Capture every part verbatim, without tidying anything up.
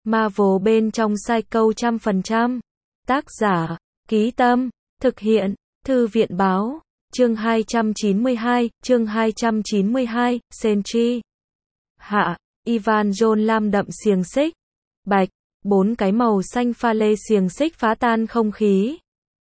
Marvel bên trong Psycho trăm phần trăm. Tác giả, Ký Tâm, thực hiện, Thư viện báo, chương hai trăm chín mươi hai, chương hai trăm chín mươi hai, Senshi. Hạ, Ivan John lam đậm xiềng xích. Bạch, bốn cái màu xanh pha lê xiềng xích phá tan không khí.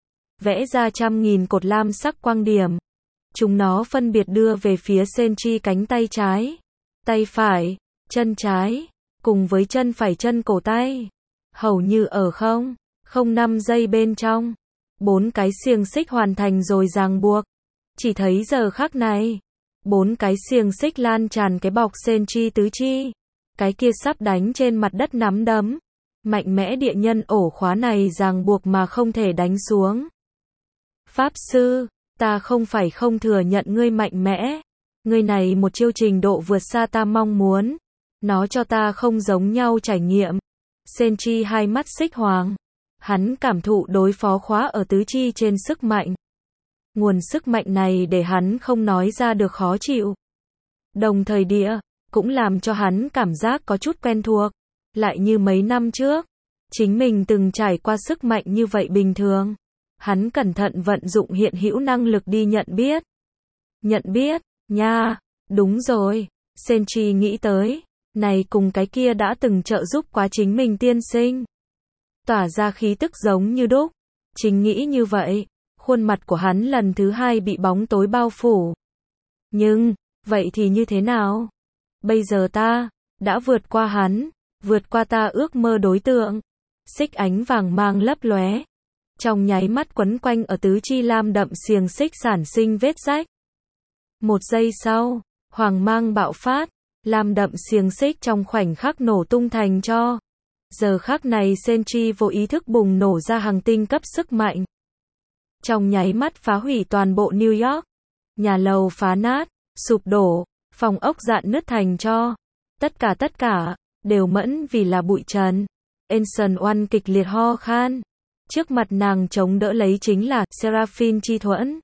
Vẽ ra trăm nghìn cột lam sắc quang điểm. Chúng nó phân biệt đưa về phía Senshi cánh tay trái, tay phải, chân trái, cùng với chân phải chân cổ tay. Hầu như ở không, không năm giây bên trong. Bốn cái xiềng xích hoàn thành rồi ràng buộc. Chỉ thấy giờ khắc này, bốn cái xiềng xích lan tràn cái bọc Senshi tứ chi. Cái kia sắp đánh trên mặt đất nắm đấm. Mạnh mẽ địa nhân ổ khóa này ràng buộc mà không thể đánh xuống. Pháp sư, ta không phải không thừa nhận ngươi mạnh mẽ. Ngươi này một chiêu trình độ vượt xa ta mong muốn. Nó cho ta không giống nhau trải nghiệm. Senshi hai mắt xích hoàng. Hắn cảm thụ đối phó khóa ở tứ chi trên sức mạnh. Nguồn sức mạnh này để hắn không nói ra được khó chịu. Đồng thời địa, cũng làm cho hắn cảm giác có chút quen thuộc. Lại như mấy năm trước, chính mình từng trải qua sức mạnh như vậy bình thường. Hắn cẩn thận vận dụng hiện hữu năng lực đi nhận biết. Nhận biết, nha, đúng rồi, Senshi nghĩ tới, này cùng cái kia đã từng trợ giúp quá chính mình tiên sinh. Tỏa ra khí tức giống như đúc, chính nghĩ như vậy, khuôn mặt của hắn lần thứ hai bị bóng tối bao phủ. Nhưng, vậy thì như thế nào? Bây giờ ta, đã vượt qua hắn, vượt qua ta ước mơ đối tượng. Xích ánh vàng mang lấp lóe. Trong nháy mắt quấn quanh ở tứ chi lam đậm xiềng xích sản sinh vết rách. Một giây sau, hoàng mang bạo phát, lam đậm xiềng xích trong khoảnh khắc nổ tung thành tro. Giờ khắc này Senshi vô ý thức bùng nổ ra hàng tinh cấp sức mạnh. Trong nháy mắt phá hủy toàn bộ New York. Nhà lầu phá nát, sụp đổ, phòng ốc rạn nứt thành tro. Tất cả tất cả, đều mẫn vì là bụi trần. Ensign One kịch liệt ho khan. Trước mặt nàng chống đỡ lấy chính là Seraphine chi thuẫn.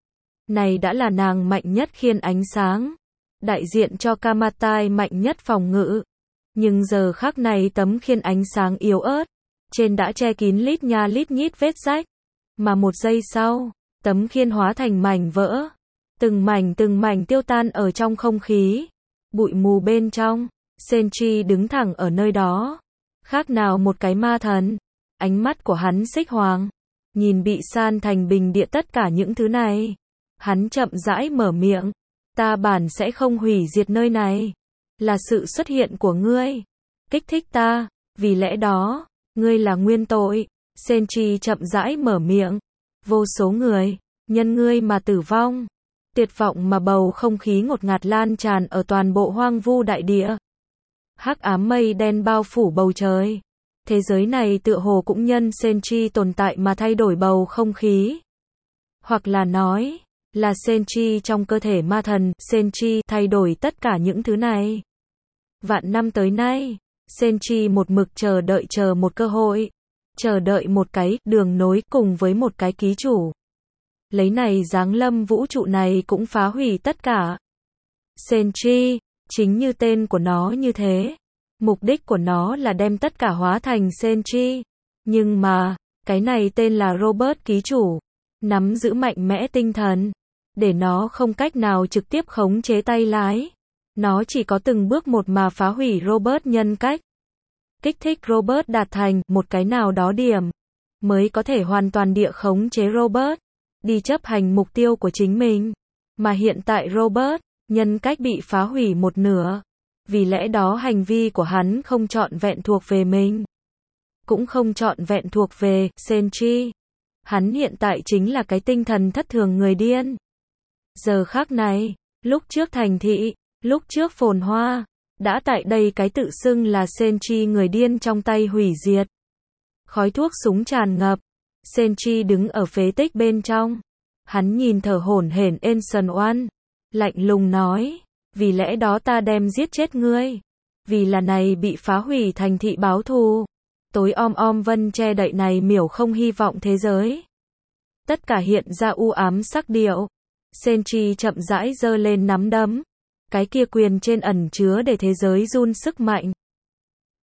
Này đã là nàng mạnh nhất khiên ánh sáng. Đại diện cho Kamatai mạnh nhất phòng ngự. Nhưng giờ khắc này tấm khiên ánh sáng yếu ớt. Trên đã che kín lít nha lít nhít vết rách. Mà một giây sau, tấm khiên hóa thành mảnh vỡ. Từng mảnh từng mảnh tiêu tan ở trong không khí. Bụi mù bên trong, Senshi đứng thẳng ở nơi đó. Khác nào một cái ma thần. Ánh mắt của hắn xích hoàng. Nhìn bị san thành bình địa tất cả những thứ này. Hắn chậm rãi mở miệng. Ta bản sẽ không hủy diệt nơi này. Là sự xuất hiện của ngươi. Kích thích ta. Vì lẽ đó, ngươi là nguyên tội. Senshi chậm rãi mở miệng. Vô số người, nhân ngươi mà tử vong. Tuyệt vọng mà bầu không khí ngột ngạt lan tràn ở toàn bộ hoang vu đại địa. Hắc ám mây đen bao phủ bầu trời. Thế giới này tựa hồ cũng nhân Senshi tồn tại mà thay đổi bầu không khí. Hoặc là nói, là Senshi trong cơ thể ma thần, Senshi thay đổi tất cả những thứ này. Vạn năm tới nay, Senshi một mực chờ đợi chờ một cơ hội. Chờ đợi một cái đường nối cùng với một cái ký chủ. Lấy này giáng lâm vũ trụ này cũng phá hủy tất cả. Senshi, chính như tên của nó như thế. Mục đích của nó là đem tất cả hóa thành Senshi. Nhưng mà, cái này tên là Robert ký chủ. Nắm giữ mạnh mẽ tinh thần. Để nó không cách nào trực tiếp khống chế tay lái. Nó chỉ có từng bước một mà phá hủy Robert nhân cách. Kích thích Robert đạt thành một cái nào đó điểm. Mới có thể hoàn toàn địa khống chế Robert. Đi chấp hành mục tiêu của chính mình. Mà hiện tại Robert, nhân cách bị phá hủy một nửa. Vì lẽ đó hành vi của hắn không trọn vẹn thuộc về mình. Cũng không trọn vẹn thuộc về Senshi. Hắn hiện tại chính là cái tinh thần thất thường người điên. Giờ khắc này, lúc trước thành thị, lúc trước phồn hoa, đã tại đây cái tự xưng là Senshi người điên trong tay hủy diệt. Khói thuốc súng tràn ngập. Senshi đứng ở phế tích bên trong. Hắn nhìn thở hổn hển Ensign One. Lạnh lùng nói. Vì lẽ đó ta đem giết chết ngươi. Vì là này bị phá hủy thành thị báo thù. Tối om om vân che đậy này miểu không hy vọng thế giới. Tất cả hiện ra u ám sắc điệu. Senshi chậm rãi giơ lên nắm đấm. Cái kia quyền trên ẩn chứa để thế giới run sức mạnh.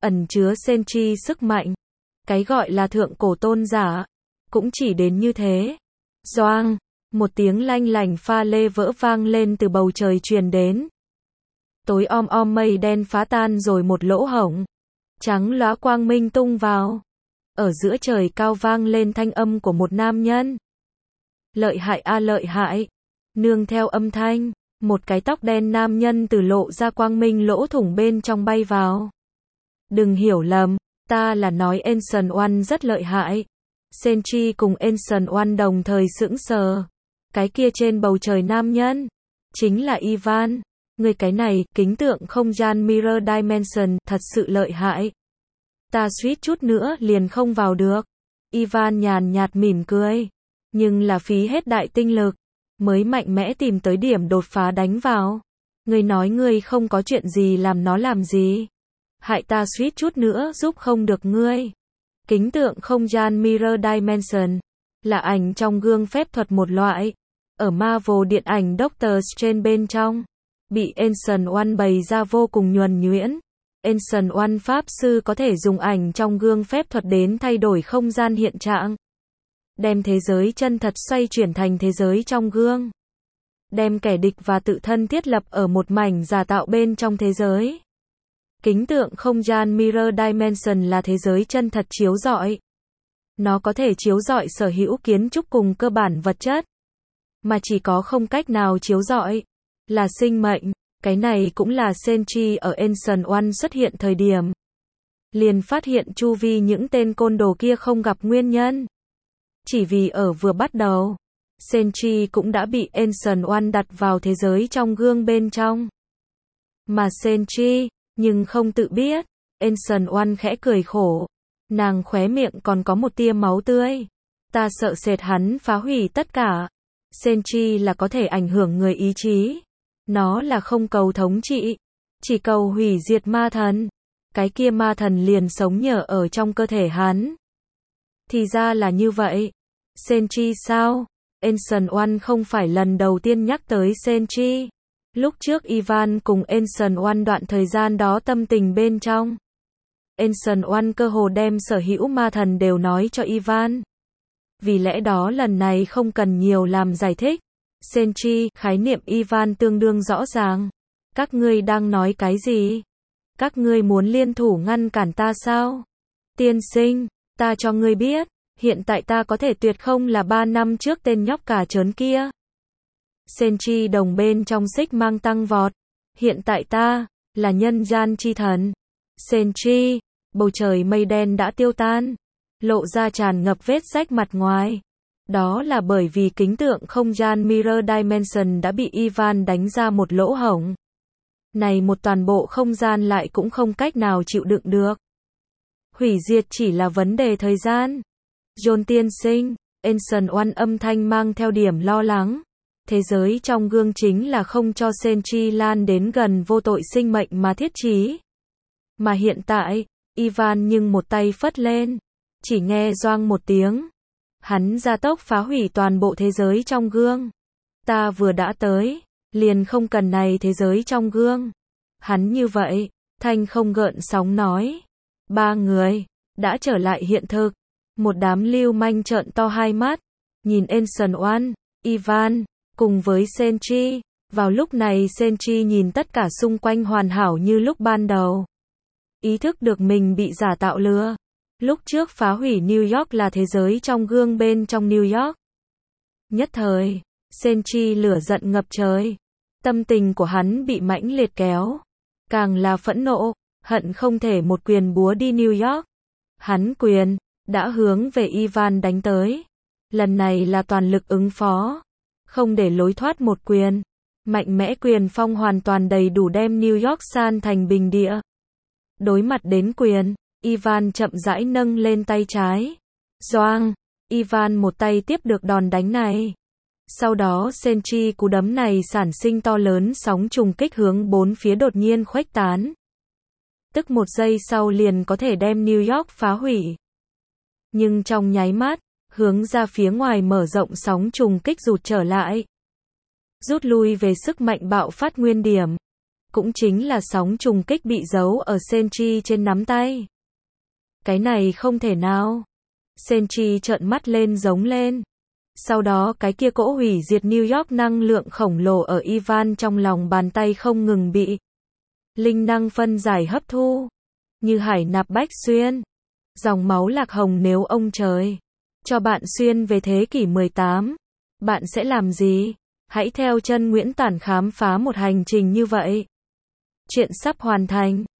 ẩn chứa Senchi sức mạnh. Cái gọi là thượng cổ tôn giả, cũng chỉ đến như thế. Doang, một tiếng lanh lảnh pha lê vỡ vang lên từ bầu trời truyền đến. Tối om om mây đen phá tan rồi một lỗ hổng. Trắng lóa quang minh tung vào. Ở giữa trời cao vang lên thanh âm của một nam nhân. Lợi hại a lợi hại. Nương theo âm thanh, một cái tóc đen nam nhân từ lộ ra quang minh lỗ thủng bên trong bay vào. Đừng hiểu lầm, ta là nói Ancient One rất lợi hại. Senchi cùng Ancient One đồng thời sững sờ. Cái kia trên bầu trời nam nhân, chính là Ivan. Người cái này, kính tượng không gian Mirror Dimension, thật sự lợi hại. Ta suýt chút nữa liền không vào được. Ivan nhàn nhạt mỉm cười. Nhưng là phí hết đại tinh lực, mới mạnh mẽ tìm tới điểm đột phá đánh vào. Ngươi nói ngươi không có chuyện gì làm nó làm gì. Hại ta suýt chút nữa giúp không được ngươi. Kính tượng không gian Mirror Dimension, là ảnh trong gương phép thuật một loại. Ở Marvel điện ảnh Doctor Strange bên trong, bị Ancient One bày ra vô cùng nhuần nhuyễn. Ancient One Pháp Sư có thể dùng ảnh trong gương phép thuật đến thay đổi không gian hiện trạng. Đem thế giới chân thật xoay chuyển thành thế giới trong gương. Đem kẻ địch và tự thân thiết lập ở một mảnh giả tạo bên trong thế giới. Kính tượng không gian Mirror Dimension là thế giới chân thật chiếu rọi. Nó có thể chiếu rọi sở hữu kiến trúc cùng cơ bản vật chất. Mà chỉ có không cách nào chiếu rọi là sinh mệnh. Cái này cũng là Senchi ở Ancient One xuất hiện thời điểm. Liền phát hiện chu vi những tên côn đồ kia không gặp nguyên nhân. Chỉ vì ở vừa bắt đầu, Senchi cũng đã bị Ancient One đặt vào thế giới trong gương bên trong. Mà Senchi, nhưng không tự biết, Ancient One khẽ cười khổ. Nàng khóe miệng còn có một tia máu tươi. Ta sợ sệt hắn phá hủy tất cả. Senchi là có thể ảnh hưởng người ý chí. Nó là không cầu thống trị, chỉ cầu hủy diệt ma thần. Cái kia ma thần liền sống nhờ ở trong cơ thể hắn. Thì ra là như vậy. Senchi sao? Ancient One không phải lần đầu tiên nhắc tới Senchi. Lúc trước Ivan cùng Ancient One đoạn thời gian đó tâm tình bên trong. Ancient One cơ hồ đem sở hữu ma thần đều nói cho Ivan. Vì lẽ đó lần này không cần nhiều làm giải thích. Senchi, khái niệm Ivan tương đương rõ ràng. Các ngươi đang nói cái gì? Các ngươi muốn liên thủ ngăn cản ta sao? Tiên sinh, ta cho ngươi biết, hiện tại ta có thể tuyệt không là ba năm trước tên nhóc cả trớn kia. Senchi đồng bên trong xích mang tăng vọt. Hiện tại ta, là nhân gian chi thần. Senchi, bầu trời mây đen đã tiêu tan. Lộ ra tràn ngập vết rách mặt ngoài. Đó là bởi vì kính tượng không gian Mirror Dimension đã bị Ivan đánh ra một lỗ hổng. Này một toàn bộ không gian lại cũng không cách nào chịu đựng được. Hủy diệt chỉ là vấn đề thời gian. John tiên sinh, Ancient One âm thanh mang theo điểm lo lắng. Thế giới trong gương chính là không cho Senchi lan đến gần vô tội sinh mệnh mà thiết chí. Mà hiện tại, Ivan nhưng một tay phất lên. Chỉ nghe doang một tiếng. Hắn gia tốc phá hủy toàn bộ thế giới trong gương. Ta vừa đã tới, liền không cần này thế giới trong gương. Hắn như vậy, thanh không gợn sóng nói. Ba người, đã trở lại hiện thực. Một đám lưu manh trợn to hai mắt. Nhìn Ancient One, Ivan, cùng với Senchi. Vào lúc này Senchi nhìn tất cả xung quanh hoàn hảo như lúc ban đầu. Ý thức được mình bị giả tạo lừa. Lúc trước phá hủy New York là thế giới trong gương bên trong New York. Nhất thời, Senchi lửa giận ngập trời. Tâm tình của hắn bị mãnh liệt kéo. Càng là phẫn nộ, hận không thể một quyền búa đi New York. Hắn quyền, đã hướng về Ivan đánh tới. Lần này là toàn lực ứng phó. Không để lối thoát một quyền. Mạnh mẽ quyền phong hoàn toàn đầy đủ đem New York san thành bình địa. Đối mặt đến quyền. Ivan chậm rãi nâng lên tay trái. Doang, Ivan một tay tiếp được đòn đánh này. Sau đó Senchi cú đấm này sản sinh to lớn sóng trùng kích hướng bốn phía đột nhiên khuếch tán. Tức một giây sau liền có thể đem New York phá hủy. Nhưng trong nháy mắt, hướng ra phía ngoài mở rộng sóng trùng kích rụt trở lại. Rút lui về sức mạnh bạo phát nguyên điểm. cũng chính là sóng trùng kích bị giấu ở Senchi trên nắm tay. Cái này không thể nào. Senchi trợn mắt lên giống lên. Sau đó cái kia cỗ hủy diệt New York năng lượng khổng lồ ở Ivan trong lòng bàn tay không ngừng bị linh năng phân giải hấp thu. Như hải nạp bách xuyên. Dòng máu lạc hồng nếu ông trời cho bạn xuyên về thế kỷ mười tám, bạn sẽ làm gì? Hãy theo chân Nguyễn Tản khám phá một hành trình như vậy. Chuyện sắp hoàn thành.